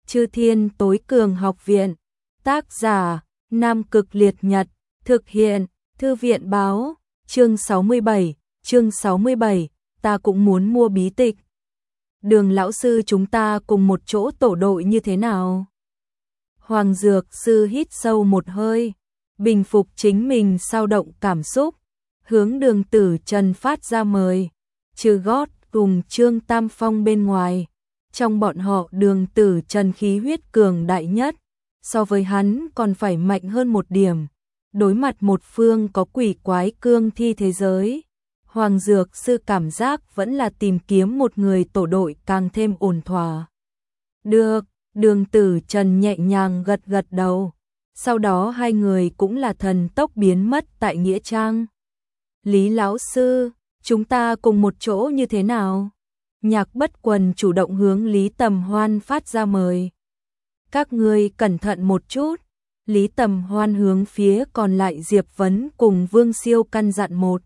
Chư Thiên Tối Cường Học Viện. Tác giả: Nam Cực Liệt Nhật. Thực hiện: Thư viện báo. Chương 67, ta cũng muốn mua bí tịch. Đường lão sư, chúng ta cùng một chỗ tổ đội như thế nào? Hoàng Dược Sư hít sâu một hơi, bình phục chính mình xao động cảm xúc, hướng Đường Tử Trần phát ra mời. Trừ Gót cùng Trương Tam Phong bên ngoài, trong bọn họ Đường Tử Trần khí huyết cường đại nhất, so với hắn còn phải mạnh hơn một điểm. Đối mặt một phương có quỷ quái cương thi thế giới, Hoàng Dược Sư cảm giác vẫn là tìm kiếm một người tổ đội càng thêm ổn thỏa. Được, Đường Tử Trần nhẹ nhàng gật gật đầu, sau đó hai người cũng là thần tốc biến mất tại nghĩa trang. Lý lão sư, chúng ta cùng một chỗ như thế nào? Nhạc Bất Quần chủ động hướng Lý Tầm Hoan phát ra mời. Các ngươi cẩn thận một chút. Lý Tầm Hoan hướng phía còn lại Diệp Vấn cùng Vương Siêu căn dặn một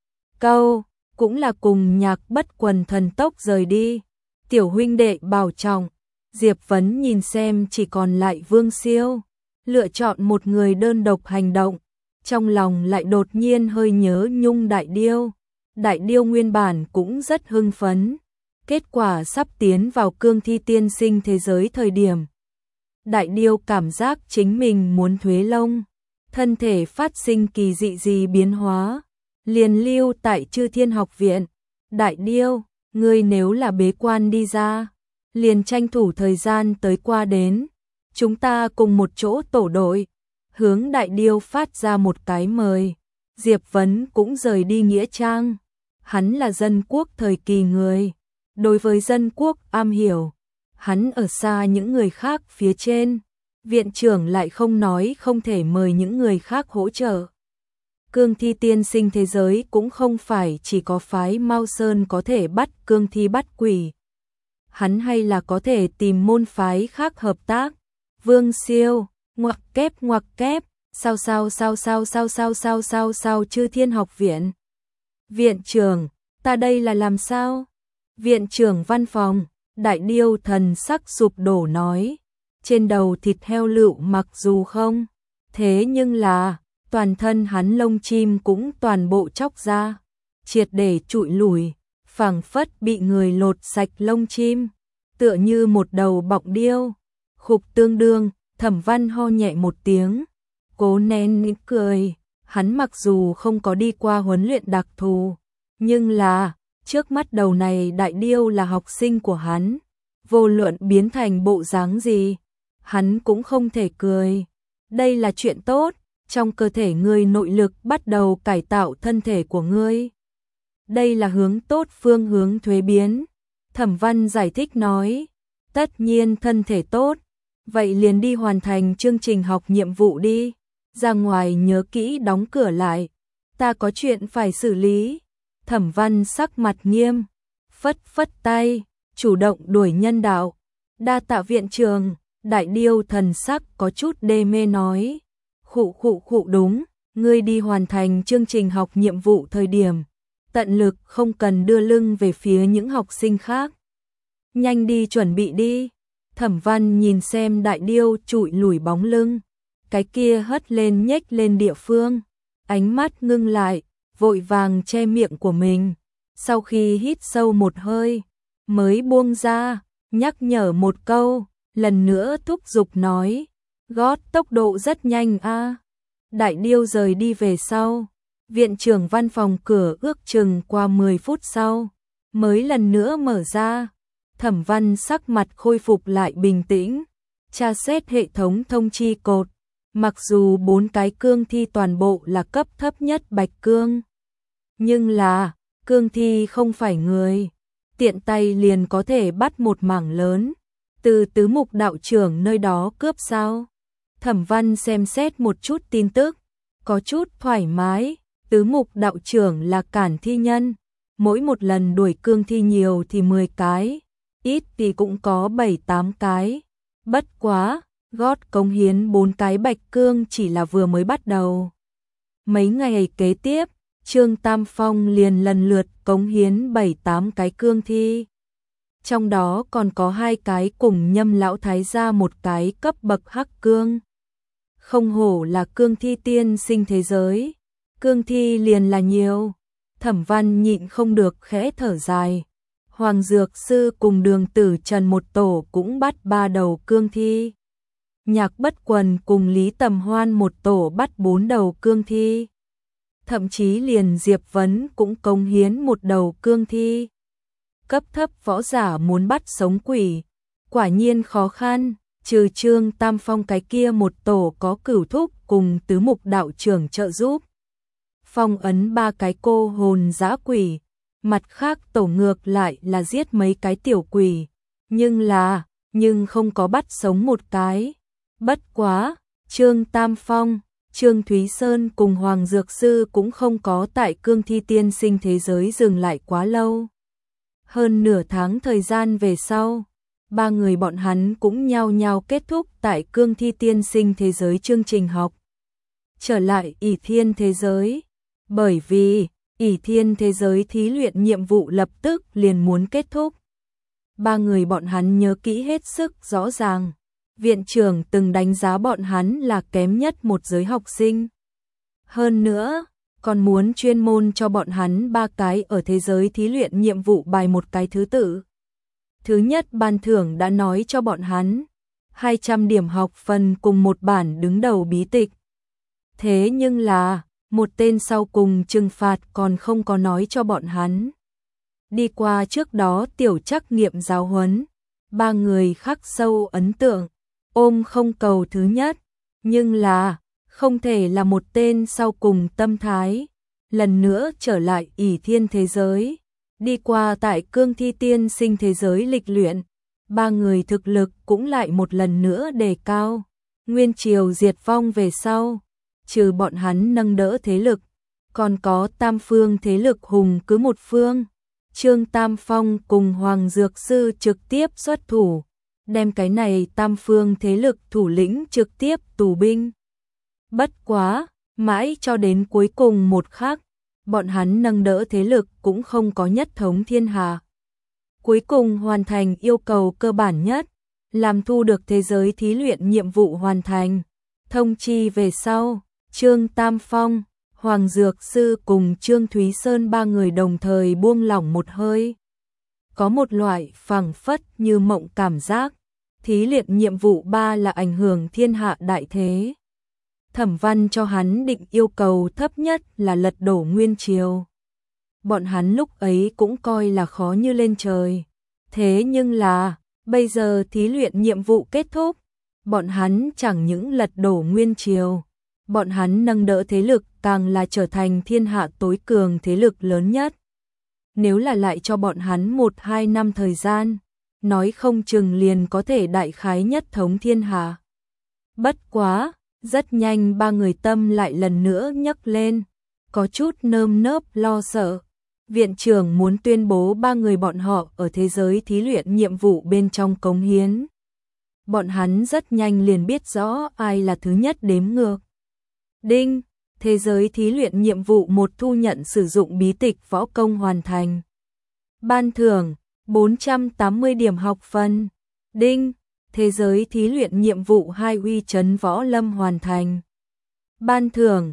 câu, cũng là cùng Nhạc Bất Quần thần tốc rời đi. Tiểu huynh đệ bảo trọng. Diệp Vấn nhìn xem chỉ còn lại Vương Siêu, lựa chọn một người đơn độc hành động, trong lòng lại đột nhiên hơi nhớ Nhung Đại Điêu. Đại Điêu nguyên bản cũng rất hưng phấn, kết quả sắp tiến vào cương thi tiên sinh thế giới thời điểm, Đại Điêu cảm giác chính mình muốn thuế lông, thân thể phát sinh kỳ dị gì biến hóa, liền lưu tại Chư Thiên Học Viện. Đại Điêu, ngươi nếu là bế quan đi ra, liền tranh thủ thời gian tới qua đến, chúng ta cùng một chỗ tổ đội. Hướng Đại Điêu phát ra một cái mời. Diệp Vấn cũng rời đi nghĩa trang. Hắn là dân quốc thời kỳ người, đối với dân quốc am hiểu, hắn ở xa những người khác phía trên. Viện trưởng lại không nói không thể mời những người khác hỗ trợ. Cương thi tiên sinh thế giới cũng không phải chỉ có phái Mao Sơn có thể bắt cương thi bắt quỷ. Hắn hay là có thể tìm môn phái khác hợp tác. Vương Siêu, ngoặc kép, sao Chư Thiên Học Viện. Viện trưởng, ta đây là làm sao? Viện trưởng văn phòng, Đại Điêu thần sắc sụp đổ nói. Trên đầu thịt heo lựu mặc dù không, thế nhưng là, toàn thân hắn lông chim cũng toàn bộ chóc ra, triệt để trụi lủi, phảng phất bị người lột sạch lông chim, tựa như một đầu bọng điêu. Khục tương đương, Thẩm Văn ho nhẹ một tiếng, cố nén cười. Hắn mặc dù không có đi qua huấn luyện đặc thù, nhưng là, trước mắt đầu này Đại Điêu là học sinh của hắn, vô luận biến thành bộ dáng gì, hắn cũng không thể cười. Đây là chuyện tốt, trong cơ thể ngươi nội lực bắt đầu cải tạo thân thể của ngươi. Đây là hướng tốt, phương hướng thuế biến. Thẩm Văn giải thích nói, tất nhiên thân thể tốt, vậy liền đi hoàn thành chương trình học nhiệm vụ đi. Ra ngoài nhớ kỹ đóng cửa lại, ta có chuyện phải xử lý. Thẩm Văn sắc mặt nghiêm, phất phất tay, chủ động đuổi nhân đạo. Đa tạ viện trưởng. Đại Điêu thần sắc có chút đê mê nói, khụ đúng, ngươi đi hoàn thành chương trình học nhiệm vụ thời điểm, tận lực không cần đưa lưng về phía những học sinh khác. Nhanh đi chuẩn bị đi. Thẩm Văn nhìn xem Đại Điêu trụi lủi bóng lưng, cái kia hất lên nhếch lên địa phương, ánh mắt ngưng lại, vội vàng che miệng của mình. Sau khi hít sâu một hơi, mới buông ra, nhắc nhở một câu, lần nữa thúc giục nói, gót tốc độ rất nhanh a. Đại Điêu rời đi về sau, viện trưởng văn phòng cửa ước chừng qua 10 phút sau, mới lần nữa mở ra. Thẩm Văn sắc mặt khôi phục lại bình tĩnh, tra xét hệ thống thông chi cột. Mặc dù 4 cái cương thi toàn bộ là cấp thấp nhất bạch cương, nhưng là, cương thi không phải người, tiện tay liền có thể bắt một mảng lớn, từ Tứ Mục đạo trưởng nơi đó cướp sao. Thẩm Văn xem xét một chút tin tức, có chút thoải mái. Tứ Mục đạo trưởng là cản thi nhân, mỗi một lần đuổi cương thi nhiều thì 10 cái, ít thì cũng có 7-8 cái. Bất quá, gót cống hiến 4 cái bạch cương chỉ là vừa mới bắt đầu. Mấy ngày kế tiếp, Trương Tam Phong liền lần lượt cống hiến 7-8 cái cương thi. trong đó còn có 2 cái cùng Nhâm lão thái gia một cái cấp bậc hắc cương. Không hổ là cương thi tiên sinh thế giới, cương thi liền là nhiều. Thẩm Văn nhịn không được khẽ thở dài. Hoàng Dược Sư cùng Đường Tử Trần một tổ cũng bắt 3 đầu cương thi. Nhạc Bất Quần cùng Lý Tầm Hoan một tổ bắt 4 đầu cương thi. Thậm chí liền Diệp Vấn cũng cống hiến một đầu cương thi. Cấp thấp võ giả muốn bắt sống quỷ, quả nhiên khó khăn, trừ Trương Tam Phong cái kia một tổ có Cửu Thúc cùng Tứ Mục đạo trưởng trợ giúp. Phong ấn 3 cái cô hồn dã quỷ, mặt khác tổ ngược lại là giết mấy cái tiểu quỷ, nhưng không có bắt sống một cái. Bất quá, Trương Tam Phong, Trương Thúy Sơn cùng Hoàng Dược Sư cũng không có tại cương thi tiên sinh thế giới dừng lại quá lâu. Hơn nửa tháng thời gian về sau, 3 người bọn hắn cũng nhao nhao kết thúc tại cương thi tiên sinh thế giới chương trình học. Trở lại ỷ thiên thế giới, bởi vì ỷ thiên thế giới thí luyện nhiệm vụ lập tức liền muốn kết thúc. 3 người bọn hắn nhớ kỹ hết sức rõ ràng. Viện trưởng từng đánh giá bọn hắn là kém nhất một giới học sinh. Hơn nữa, còn muốn chuyên môn cho bọn hắn 3 cái ở thế giới thí luyện nhiệm vụ bài một cái thứ tự. Thứ nhất ban thưởng đã nói cho bọn hắn 200 điểm học phần cùng một bản đứng đầu bí tịch. Thế nhưng là, một tên sau cùng trừng phạt còn không có nói cho bọn hắn. Đi qua trước đó tiểu trắc nghiệm giáo huấn, 3 người khắc sâu ấn tượng, ôm không cầu thứ nhất, nhưng là không thể là một tên sau cùng tâm thái. Lần nữa trở lại ỷ thiên thế giới, đi qua tại cương thi tiên sinh thế giới lịch luyện, 3 người thực lực cũng lại một lần nữa đề cao. Nguyên triều diệt vong về sau, trừ bọn hắn nâng đỡ thế lực, còn có tam phương thế lực hùng cứ một phương. Trương Tam Phong cùng Hoàng Dược Sư trực tiếp xuất thủ, đem cái này tam phương thế lực thủ lĩnh trực tiếp tù binh. Bất quá, mãi cho đến cuối cùng một khắc, bọn hắn nâng đỡ thế lực cũng không có nhất thống thiên hạ. Cuối cùng hoàn thành yêu cầu cơ bản nhất, làm thu được thế giới thí luyện nhiệm vụ hoàn thành. Thông chi về sau, Trương Tam Phong, Hoàng Dược Sư cùng Trương Thúy Sơn 3 người đồng thời buông lỏng một hơi. Có một loại phảng phất như mộng cảm giác, thí luyện nhiệm vụ 3 là ảnh hưởng thiên hạ đại thế. Thẩm Văn cho hắn định yêu cầu thấp nhất là lật đổ nguyên triều. Bọn hắn lúc ấy cũng coi là khó như lên trời. Thế nhưng là, bây giờ thí luyện nhiệm vụ kết thúc, bọn hắn chẳng những lật đổ nguyên triều, bọn hắn nâng đỡ thế lực càng là trở thành thiên hạ tối cường thế lực lớn nhất. Nếu là lại cho bọn hắn 1-2 năm thời gian, nói không chừng liền có thể đại khái nhất thống thiên hạ. Bất quá, rất nhanh 3 người tâm lại lần nữa nhấc lên, có chút nơm nớp lo sợ. Viện trưởng muốn tuyên bố 3 người bọn họ ở thế giới thí luyện nhiệm vụ bên trong cống hiến. Bọn hắn rất nhanh liền biết rõ ai là thứ nhất đếm ngược. Đinh, thế giới thí luyện nhiệm vụ 1 thu nhận sử dụng bí tịch võ công hoàn thành. Ban thưởng, 480 điểm học phần. Đinh, thế giới thí luyện nhiệm vụ 2 uy chấn võ lâm hoàn thành. Ban thưởng,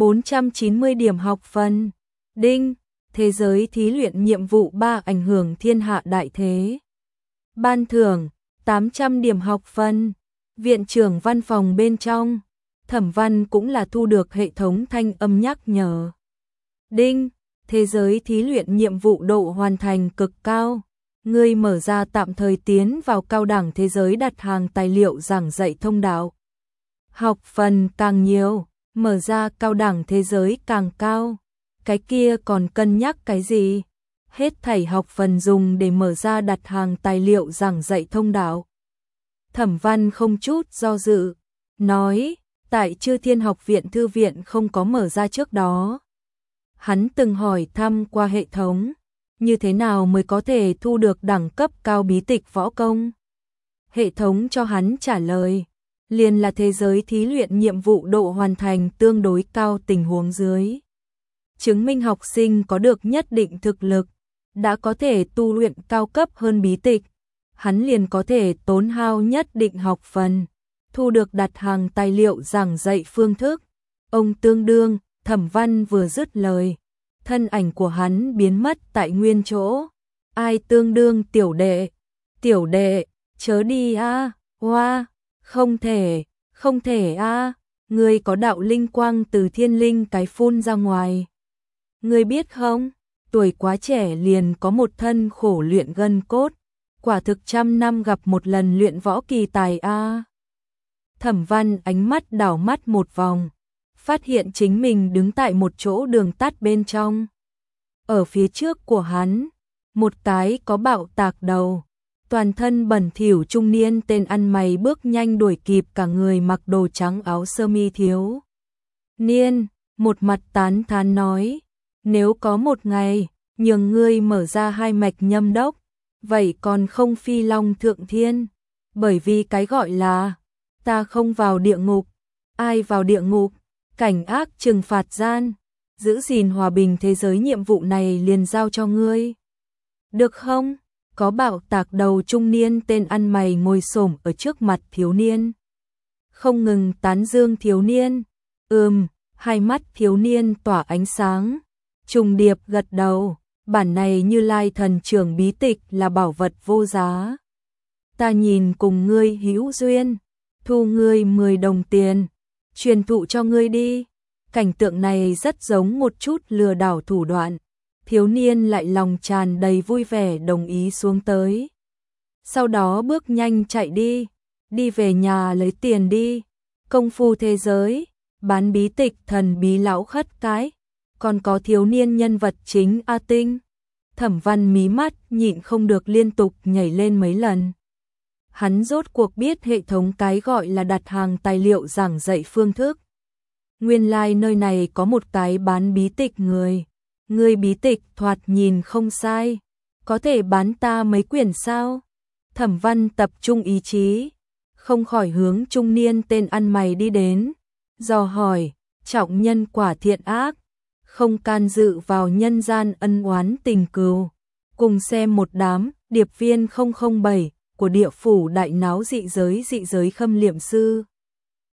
490 điểm học phần. Đinh, thế giới thí luyện nhiệm vụ 3 ảnh hưởng thiên hạ đại thế. Ban thưởng, 800 điểm học phần. Viện trưởng văn phòng bên trong, Thẩm Văn cũng là thu được hệ thống thanh âm nhắc nhở. Đinh, thế giới thí luyện nhiệm vụ độ hoàn thành cực cao. Ngươi mở ra tạm thời tiến vào cao đẳng thế giới đặt hàng tài liệu giảng dạy thông đạo. Học phần càng nhiều, mở ra cao đẳng thế giới càng cao. Cái kia còn cân nhắc cái gì? Hết thảy học phần dùng để mở ra đặt hàng tài liệu giảng dạy thông đạo. Thẩm Văn không chút do dự, nói, tại Chư Thiên Học viện thư viện không có mở ra trước đó. Hắn từng hỏi thăm qua hệ thống, như thế nào mới có thể thu được đẳng cấp cao bí tịch võ công? Hệ thống cho hắn trả lời, liền là thế giới thí luyện nhiệm vụ độ hoàn thành tương đối cao tình huống dưới. Chứng minh học sinh có được nhất định thực lực, đã có thể tu luyện cao cấp hơn bí tịch, hắn liền có thể tốn hao nhất định học phần, thu được đặt hàng tài liệu giảng dạy phương thức. Ông tương đương, Thẩm Văn vừa dứt lời, thân ảnh của hắn biến mất tại nguyên chỗ. Ai tương đương tiểu đệ, chớ đi a, hoa, không thể a, ngươi có đạo linh quang từ thiên linh cái phun ra ngoài. Ngươi biết không, tuổi quá trẻ liền có một thân khổ luyện gân cốt, quả thực 100 năm gặp một lần luyện võ kỳ tài a. Thẩm Văn ánh mắt đảo mắt một vòng, phát hiện chính mình đứng tại một chỗ đường tắt bên trong. Ở phía trước của hắn, một cái có bạo tạc đầu, toàn thân bẩn thỉu trung niên tên ăn mày bước nhanh đuổi kịp cả người mặc đồ trắng áo sơ mi thiếu niên, một mặt tán thán nói, nếu có một ngày, nhường ngươi mở ra hai mạch nhâm đốc, vậy còn không phi long thượng thiên, bởi vì cái gọi là, ta không vào địa ngục, ai vào địa ngục, cảnh ác trừng phạt gian, giữ gìn hòa bình thế giới nhiệm vụ này liền giao cho ngươi. Được không? Có bạo tạc đầu trung niên tên ăn mày ngồi xổm ở trước mặt thiếu niên. Không ngừng tán dương thiếu niên. Hai mắt thiếu niên tỏa ánh sáng. Trùng điệp gật đầu, bản này Như Lai thần trưởng bí tịch là bảo vật vô giá. Ta nhìn cùng ngươi hữu duyên, thu ngươi 10 đồng tiền, truyền thụ cho ngươi đi. Cảnh tượng này rất giống một chút lừa đảo thủ đoạn. Thiếu niên lại lòng tràn đầy vui vẻ đồng ý xuống tới. Sau đó bước nhanh chạy đi về nhà lấy tiền đi. Công phu thế giới, bán bí tịch thần bí lão khất cái, còn có thiếu niên nhân vật chính A Tinh. Thẩm Văn mí mắt nhịn không được liên tục nhảy lên mấy lần. Hắn rốt cuộc biết hệ thống cái gọi là đặt hàng tài liệu giảng dạy phương thức. Nguyên lai nơi này có một cái bán bí tịch người. Người bí tịch thoạt nhìn không sai, có thể bán ta mấy quyển sao? Thẩm Văn tập trung ý chí, không khỏi hướng trung niên tên ăn mày đi đến, dò hỏi, trọng nhân quả thiện ác, không can dự vào nhân gian ân oán tình cừu, cùng xem một đám điệp viên 007 của địa phủ đại náo dị giới khâm liệm sư.